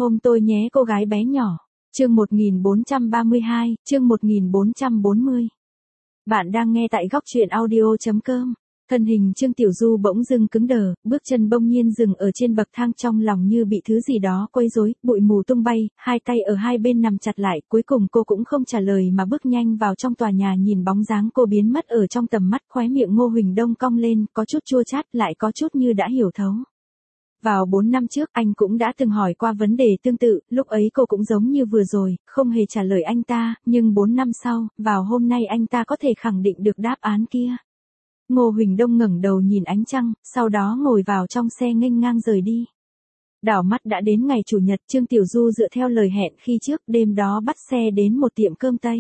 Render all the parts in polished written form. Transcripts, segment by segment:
Ôm tôi nhé cô gái bé nhỏ. Chương 1432, chương 1440. Bạn đang nghe tại góc truyện audio.com. Thân hình Trương Tiểu Du bỗng dưng cứng đờ, bước chân bỗng nhiên dừng ở trên bậc thang, trong lòng như bị thứ gì đó quấy rối, bụi mù tung bay, hai tay ở hai bên nắm chặt lại, cuối cùng cô cũng không trả lời mà bước nhanh vào trong tòa nhà. Nhìn bóng dáng cô biến mất ở trong tầm mắt, khóe miệng Ngô Huỳnh Đông cong lên, có chút chua chát lại có chút như đã hiểu thấu. Vào 4 năm trước anh cũng đã từng hỏi qua vấn đề tương tự, lúc ấy cô cũng giống như vừa rồi, không hề trả lời anh ta, nhưng 4 năm sau, vào hôm nay anh ta có thể khẳng định được đáp án kia. Ngô Huỳnh Đông ngẩng đầu nhìn ánh trăng, sau đó ngồi vào trong xe nghênh ngang rời đi. Đảo mắt đã đến ngày Chủ nhật, Trương Tiểu Du dựa theo lời hẹn khi trước đêm đó bắt xe đến một tiệm cơm Tây.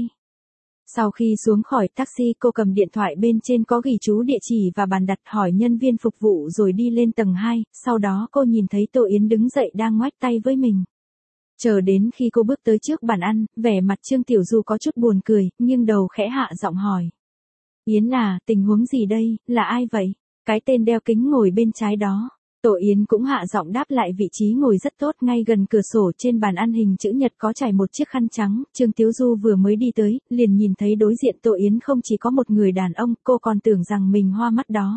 Sau khi xuống khỏi taxi, cô cầm điện thoại bên trên có ghi chú địa chỉ và bàn đặt, hỏi nhân viên phục vụ rồi đi lên tầng 2, sau đó cô nhìn thấy Tô Yến đứng dậy đang ngoắc tay với mình. Chờ đến khi cô bước tới trước bàn ăn, vẻ mặt Trương Tiểu Du có chút buồn cười, nghiêng đầu khẽ hạ giọng hỏi. Yến à, tình huống gì đây, là ai vậy? Cái tên đeo kính ngồi bên trái đó. Tô Yến cũng hạ giọng đáp lại, vị trí ngồi rất tốt, ngay gần cửa sổ, trên bàn ăn hình chữ nhật có trải một chiếc khăn trắng. Trương Tiểu Du vừa mới đi tới, liền nhìn thấy đối diện Tô Yến không chỉ có một người đàn ông, cô còn tưởng rằng mình hoa mắt đó.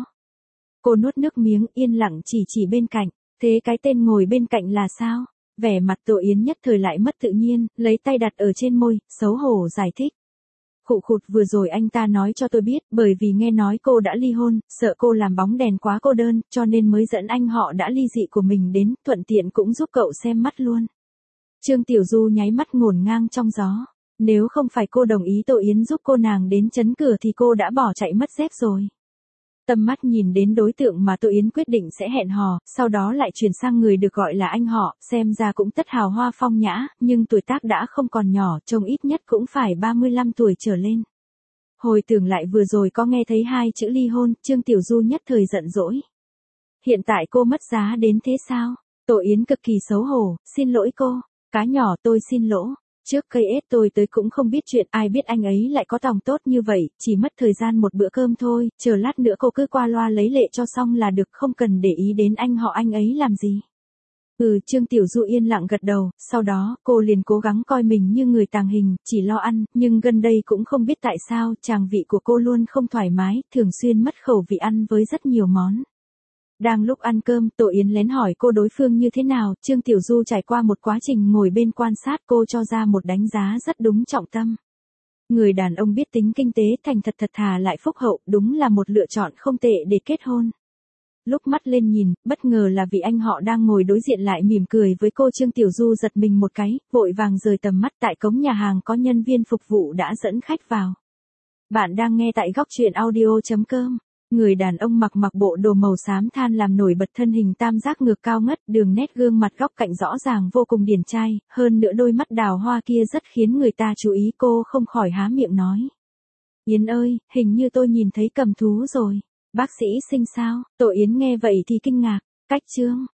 Cô nuốt nước miếng, yên lặng chỉ bên cạnh, thế cái tên ngồi bên cạnh là sao? Vẻ mặt Tô Yến nhất thời lại mất tự nhiên, lấy tay đặt ở trên môi, xấu hổ giải thích. Khụ khụt, vừa rồi anh ta nói cho tôi biết, bởi vì nghe nói cô đã ly hôn, sợ cô làm bóng đèn quá cô đơn, cho nên mới dẫn anh họ đã ly dị của mình đến, thuận tiện cũng giúp cậu xem mắt luôn. Trương Tiểu Du nháy mắt ngổn ngang trong gió. Nếu không phải cô đồng ý Tô Yến giúp cô nàng đến chấn cửa thì cô đã bỏ chạy mất dép rồi. Tầm mắt nhìn đến đối tượng mà Tô Yến quyết định sẽ hẹn hò, sau đó lại chuyển sang người được gọi là anh họ, xem ra cũng tất hào hoa phong nhã, nhưng tuổi tác đã không còn nhỏ, trông ít nhất cũng phải 35 tuổi trở lên. Hồi tưởng lại vừa rồi có nghe thấy hai chữ ly hôn, Trương Tiểu Du nhất thời giận dỗi. Hiện tại cô mất giá đến thế sao? Tô Yến cực kỳ xấu hổ, xin lỗi cô, cá nhỏ tôi xin lỗi. Trước cây ết tôi tới cũng không biết chuyện, ai biết anh ấy lại có tòng tốt như vậy, chỉ mất thời gian một bữa cơm thôi, chờ lát nữa cô cứ qua loa lấy lệ cho xong là được, không cần để ý đến anh họ anh ấy làm gì. Trương Tiểu Du yên lặng gật đầu, sau đó cô liền cố gắng coi mình như người tàng hình, chỉ lo ăn, nhưng gần đây cũng không biết tại sao, tràng vị của cô luôn không thoải mái, thường xuyên mất khẩu vị ăn với rất nhiều món. Đang lúc ăn cơm, Tô Yến lén hỏi cô đối phương như thế nào, Trương Tiểu Du trải qua một quá trình ngồi bên quan sát, cô cho ra một đánh giá rất đúng trọng tâm. Người đàn ông biết tính kinh tế, thành thật thật thà lại phúc hậu, đúng là một lựa chọn không tệ để kết hôn. Lúc mắt lên nhìn, bất ngờ là vị anh họ đang ngồi đối diện lại mỉm cười với cô. Trương Tiểu Du giật mình một cái, vội vàng rời tầm mắt. Tại cổng nhà hàng có nhân viên phục vụ đã dẫn khách vào. Bạn đang nghe tại góc truyện audio.com. Người đàn ông mặc bộ đồ màu xám than làm nổi bật thân hình tam giác ngược cao ngất, đường nét gương mặt góc cạnh rõ ràng vô cùng điển trai, hơn nữa đôi mắt đào hoa kia rất khiến người ta chú ý. Cô không khỏi há miệng nói. Yến ơi, hình như tôi nhìn thấy cầm thú rồi. Bác sĩ Sinh sao? Tô Yến nghe vậy thì kinh ngạc. Cách Trương